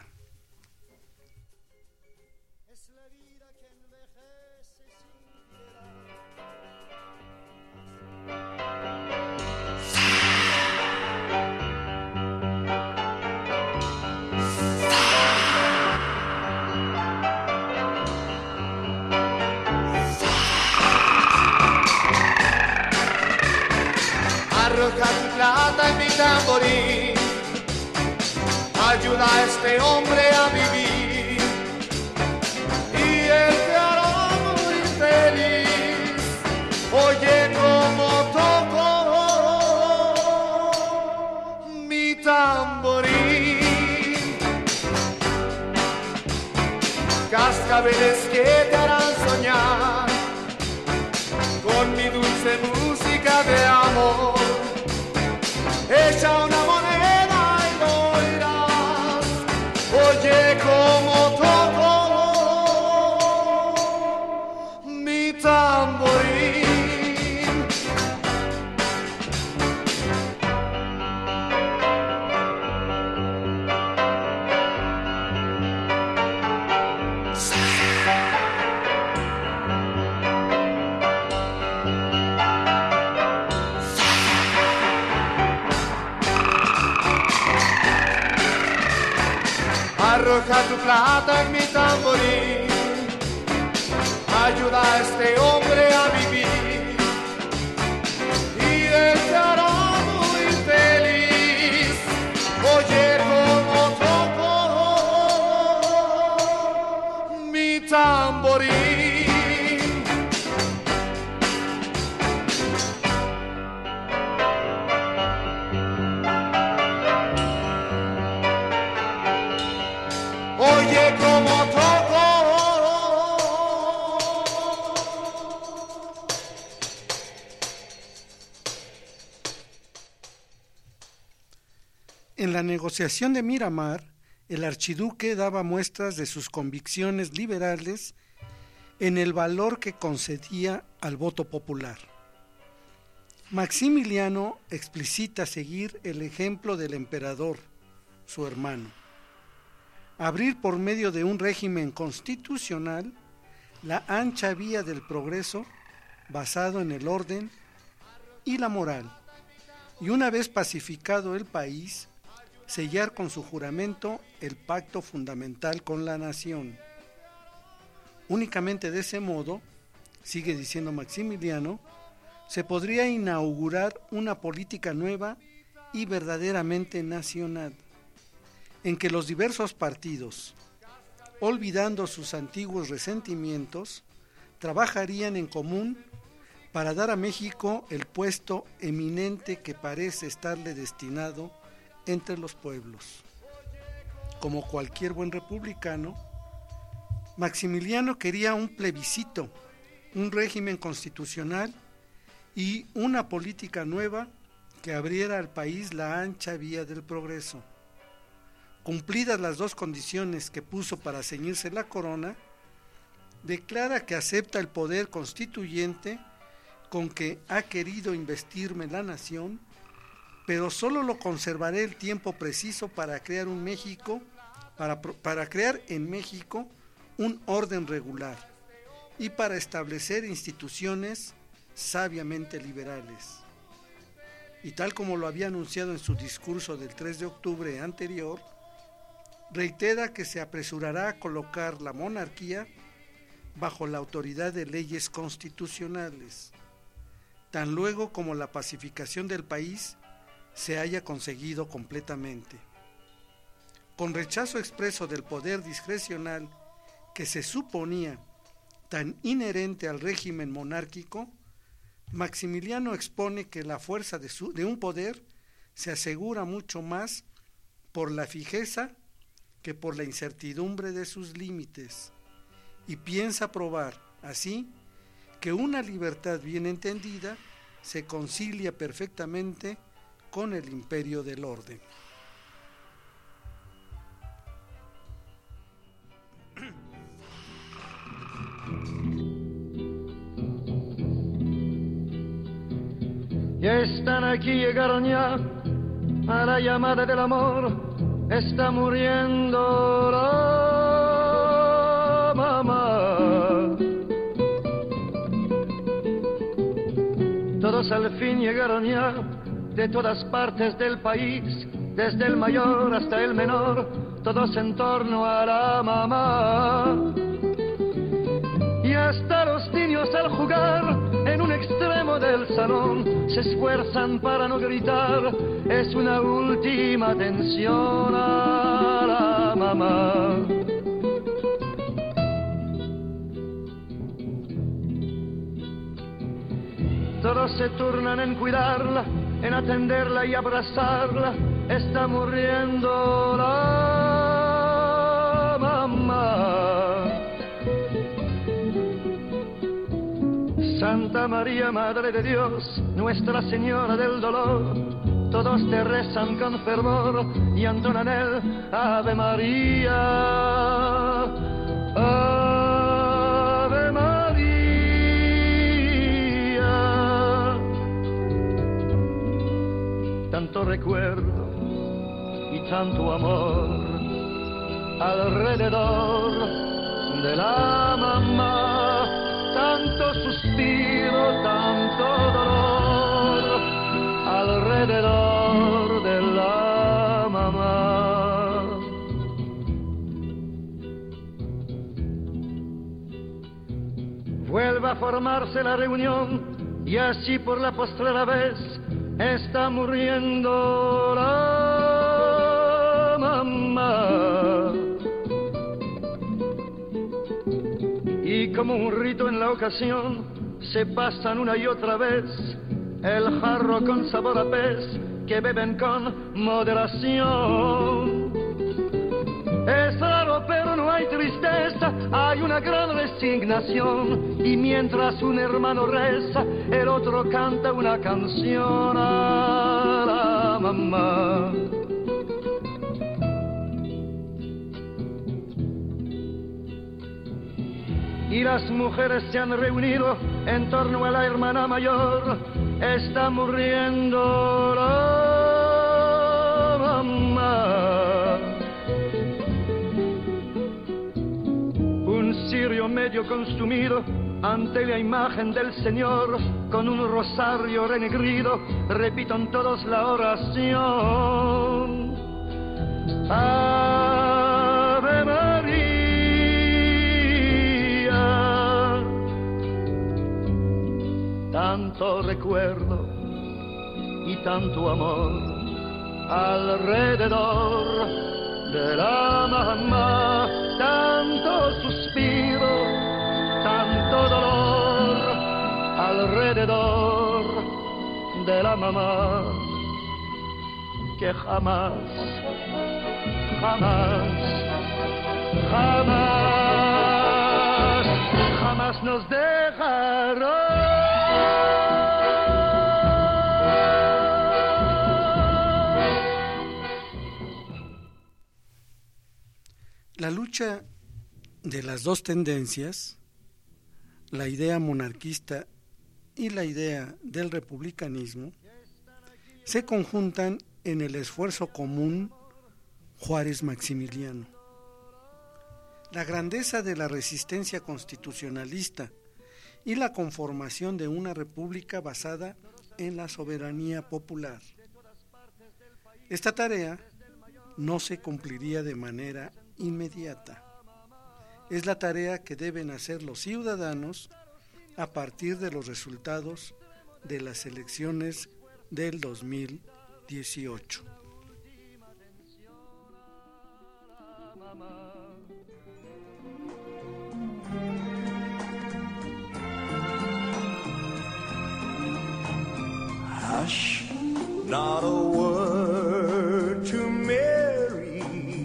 Arroja tu plata en mi tamborín, ayuda a este hombre a vivir, y él te hará muy feliz. Oye cómo toco mi tamborín, cascabeles que te harán soñar con mi dulce música de amor. Echa una arroja tu plata en mi tamborín, ayuda a este hombre a vivir y él te hará muy feliz. Oye como toco mi tamborín. Oye como toco. En la negociación de Miramar, el archiduque daba muestras de sus convicciones liberales en el valor que concedía al voto popular. Maximiliano explicita seguir el ejemplo del emperador, su hermano. Abrir por medio de un régimen constitucional la ancha vía del progreso basado en el orden y la moral, y una vez pacificado el país, sellar con su juramento el pacto fundamental con la nación. Únicamente de ese modo, sigue diciendo Maximiliano, se podría inaugurar una política nueva y verdaderamente nacional, en que los diversos partidos, olvidando sus antiguos resentimientos, trabajarían en común para dar a México el puesto eminente que parece estarle destinado entre los pueblos. Como cualquier buen republicano, Maximiliano quería un plebiscito, un régimen constitucional y una política nueva que abriera al país la ancha vía del progreso. Cumplidas las dos condiciones que puso para ceñirse la corona, declara que acepta el poder constituyente con que ha querido investirme la nación, pero solo lo conservaré el tiempo preciso para crear un México, para, para crear en México un orden regular y para establecer instituciones sabiamente liberales. Y tal como lo había anunciado en su discurso del tres de octubre anterior, reitera que se apresurará a colocar la monarquía bajo la autoridad de leyes constitucionales, tan luego como la pacificación del país se haya conseguido completamente. Con rechazo expreso del poder discrecional que se suponía tan inherente al régimen monárquico, Maximiliano expone que la fuerza de, su, de un poder se asegura mucho más por la fijeza que por la incertidumbre de sus límites, y piensa probar, así, que una libertad bien entendida se concilia perfectamente con el imperio del orden. Ya están aquí, llegaron ya a la llamada del amor. Está muriendo la mamá. Todos al fin llegaron ya de todas partes del país, desde el mayor hasta el menor, todos en torno a la mamá. Y hasta los niños al jugar en un extremo del salón se esfuerzan para no gritar, es una última atención a la mamá. Todos se turnan en cuidarla, en atenderla y abrazarla, está muriendo la mamá. Santa María, Madre de Dios, Nuestra Señora del Dolor, todos te rezan con fervor y entonan el Ave María, Ave María. Tanto recuerdo y tanto amor alrededor de la mamá, tanto suspiro, tanto dolor alrededor de la mamá. a formarse la reunión y así por la postrera vez está muriendo la mamá. Y como un rito en la ocasión se pasan una y otra vez el jarro con sabor a pez que beben con moderación. Es raro pero no hay tristeza, hay una gran resignación, y mientras un hermano reza, el otro canta una canción a la mamá. Y las mujeres se han reunido en torno a la hermana mayor, está muriendo la mamá. Un cirio medio consumido ante la imagen del Señor, con un rosario renegrido, repitan todos la oración. Ave María. Tanto recuerdo y tanto amor alrededor de la mamá, tanto suspiro, tanto dolor alrededor de la mamá, que jamás, jamás, jamás, jamás nos dejará. La lucha de las dos tendencias, la idea monarquista y la idea del republicanismo, se conjuntan en el esfuerzo común Juárez-Maximiliano. La grandeza de la resistencia constitucionalista y la conformación de una república basada en la soberanía popular. Esta tarea no se cumpliría de manera inmediata. Es la tarea que deben hacer los ciudadanos a partir de los resultados de las elecciones del dos mil dieciocho. Hush, not a word to Mary.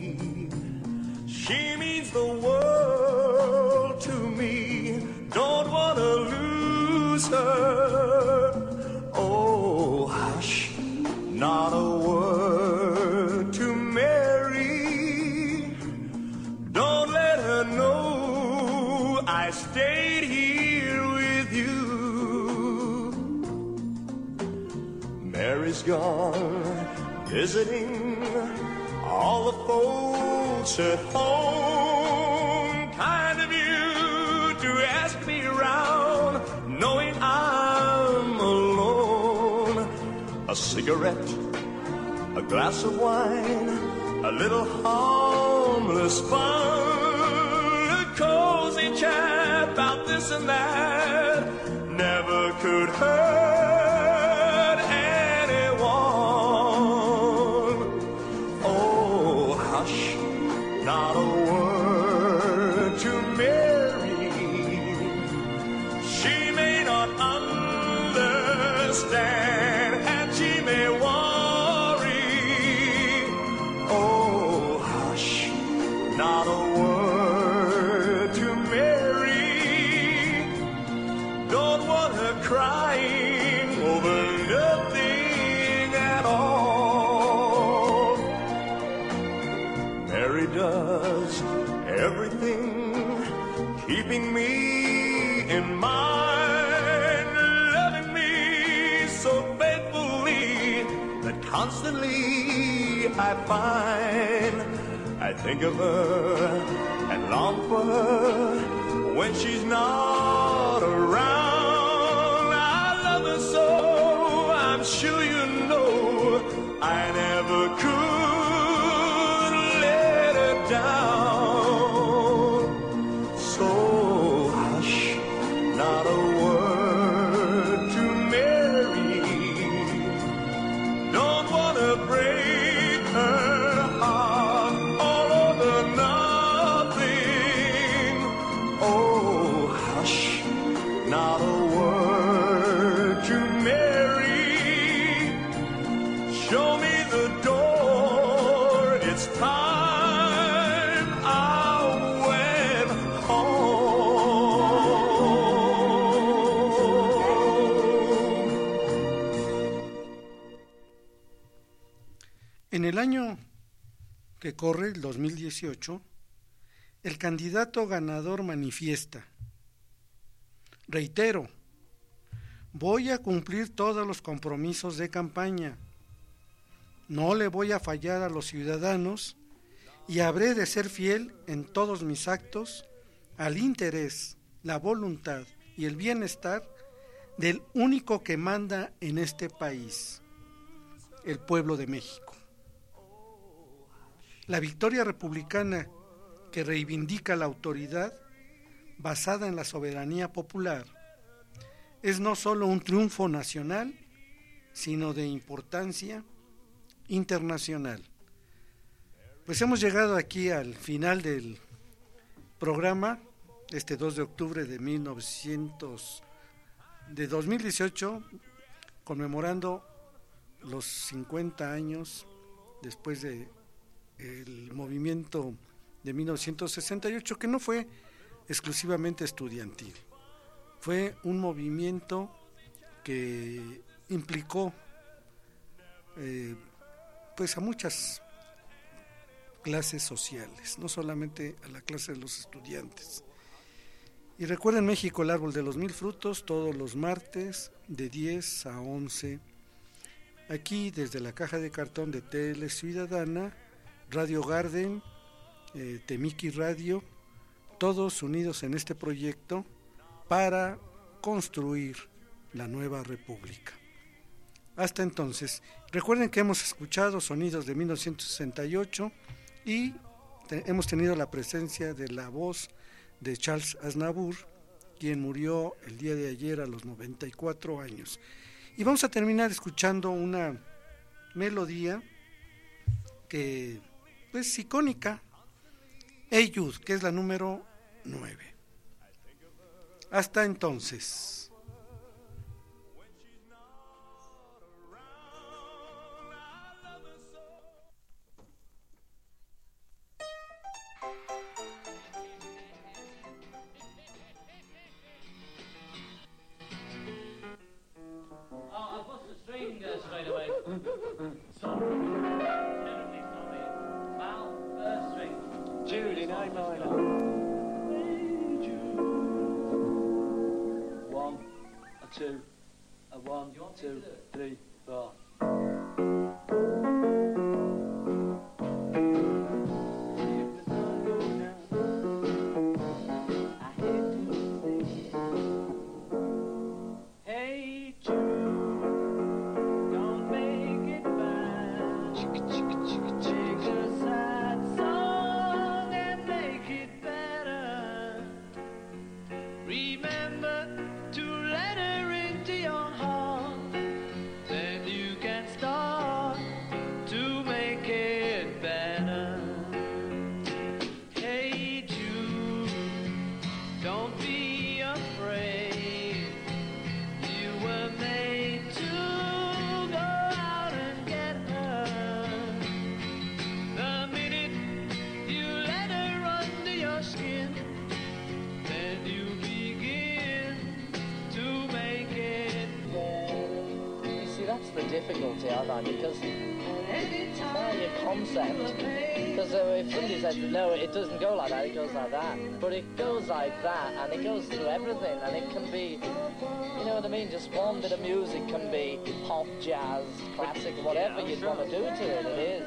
She means the world to me. Don't want to lose her. Oh, hush, not a word to Mary. Don't let her know I stayed here with you. Mary's gone visiting all the folks at home. Kind of you to ask me around, knowing I'm alone. A cigarette, a glass of wine, a little harmless fun, a cozy chat about this and that never could hurt anyone. Oh, hush, not a word to Mary. She may not understand and she may worry. Oh, hush, not a word to Mary. Don't want her crying over nothing at all. Mary does everything, keeping me in mind, loving me so faithfully that constantly I find I think of her and long for her when she's not around. I love her so, I'm sure you know, I never could let her down. So hush, not a when it's time I went home. En el año que corre, el dos mil dieciocho, el candidato ganador manifiesta: reitero, voy a cumplir todos los compromisos de campaña, no le voy a fallar a los ciudadanos y habré de ser fiel en todos mis actos al interés, la voluntad y el bienestar del único que manda en este país, el pueblo de México. La victoria republicana que reivindica la autoridad basada en la soberanía popular es no solo un triunfo nacional, sino de importancia internacional. Pues hemos llegado aquí al final del programa, este dos de octubre de mil novecientos de dos mil dieciocho, conmemorando los cincuenta años después de el movimiento de mil novecientos sesenta y ocho, que no fue exclusivamente estudiantil, fue un movimiento que implicó eh, pues a muchas clases sociales, no solamente a la clase de los estudiantes. Y recuerden, México, el árbol de los mil frutos, todos los martes de diez a once, aquí desde la caja de cartón de Tele Ciudadana, Radio Garden, eh, Temiki Radio, todos unidos en este proyecto para construir la nueva república. Hasta entonces, recuerden que hemos escuchado sonidos de mil novecientos sesenta y ocho y te, hemos tenido la presencia de la voz de Charles Aznavour, quien murió el día de ayer a los noventa y cuatro años. Y vamos a terminar escuchando una melodía que pues icónica, Hey Jude, que es la número nueve. Hasta entonces. Jude in A minor. One, a two, a one, two, three, four. Hey Jude, don't make it bad. Take a sad song and make it better. Remember to let her into your heart. Then you can start to make it better. Hey Jude, don't be afraid. You were made to go out and get her. The minute you let her under your skin, then you begin to make it. You see, that's the difficulty, I find, because it's only a concept. Because uh, if somebody says, no, it doesn't go like that, it goes like that. But it goes like that, and it goes through everything, and it can be, you know what I mean, just one bit of music can be pop, jazz, classic, whatever you'd want to do to it, it is.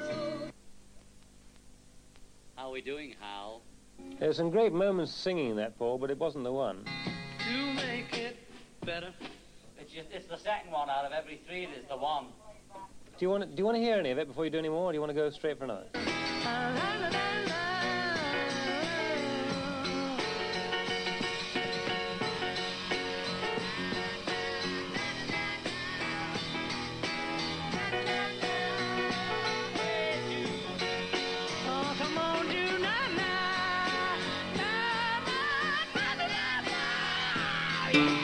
How are we doing, Hal? There's some great moments singing that, Paul, but it wasn't the one. To make it better. It's, just, it's the second one out of every three that is the one. Do you want to, do you want to hear any of it before you do any more, or do you want to go straight for another? Oh, come on, Jude, na, na, na, na, na, na, na.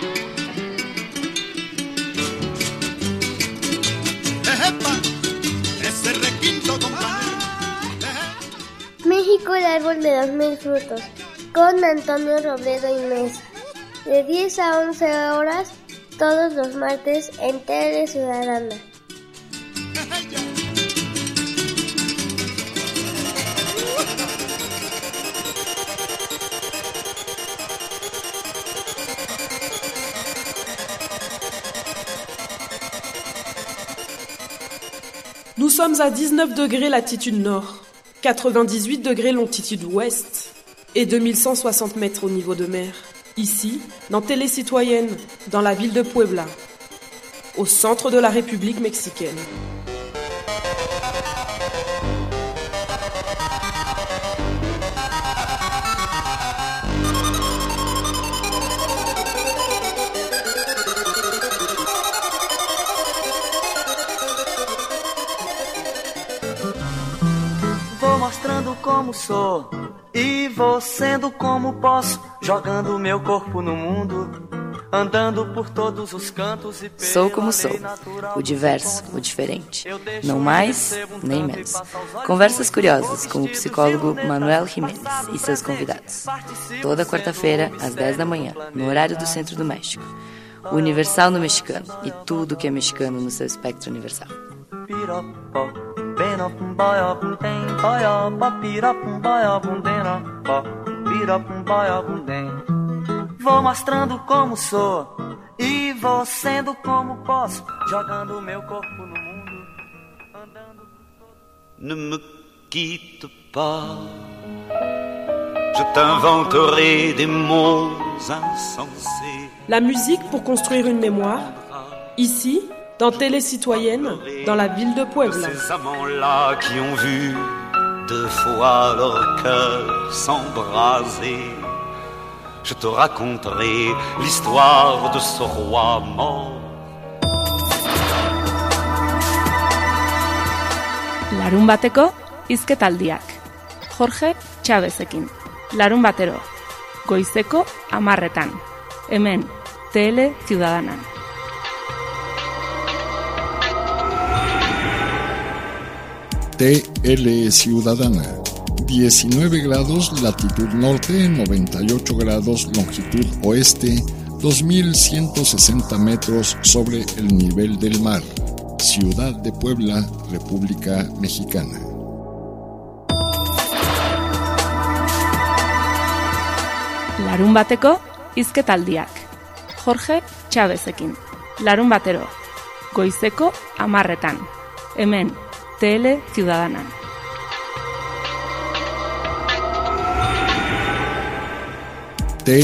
Ejepa, ese requinto, compadre. México, el árbol de los mil frutos, con Antonio Robledo y Mesa, de diez a once horas, todos los martes en Tele Ciudadana. Nous sommes à dix-neuf degrés latitude nord, quatre-vingt-dix-huit degrés longitude ouest et deux mille cent soixante mètres au niveau de mer. Ici, dans Télé Citoyenne, dans la ville de Puebla, au centre de la République mexicaine. Vou mostrando como sou e vou sendo como posso, jogando meu corpo no mundo, andando por todos os cantos e Sou como sou, o diverso, o diferente, não mais nem menos. Conversas curiosas com o psicólogo Manuel Jiménez e seus convidados. Toda quarta-feira, às dez da manhã, no horário do Centro do México. O Universal no mexicano e tudo que é mexicano no seu espectro universal. Vou mostrando como sou e vou sendo como posso, jogando meu corpo no mundo, andando. Ne me quitte pas, je t'inventerai des mots insensés. La musique pour construire une mémoire, ici, dans Télé Citoyenne, dans la ville de Puebla. Ces amants-là qui ont vu deux fois leur cœur s'embraser, je te raconterai l'histoire de ce roi mort. Larun bateko hizketaldiak. Jorge Chavezekin. Larun batero. Goizeko amarretan. Hemen, Tele Ciudadanan. T L Ciudadana, diecinueve grados latitud norte, noventa y ocho grados longitud oeste, dos mil ciento sesenta metros sobre el nivel del mar. Ciudad de Puebla, República Mexicana. Larun bateko hizketaldiak. Jorge Chavezekin. Larun batero. Goizeko amarretan. Hemen, Tele Ciudadanan.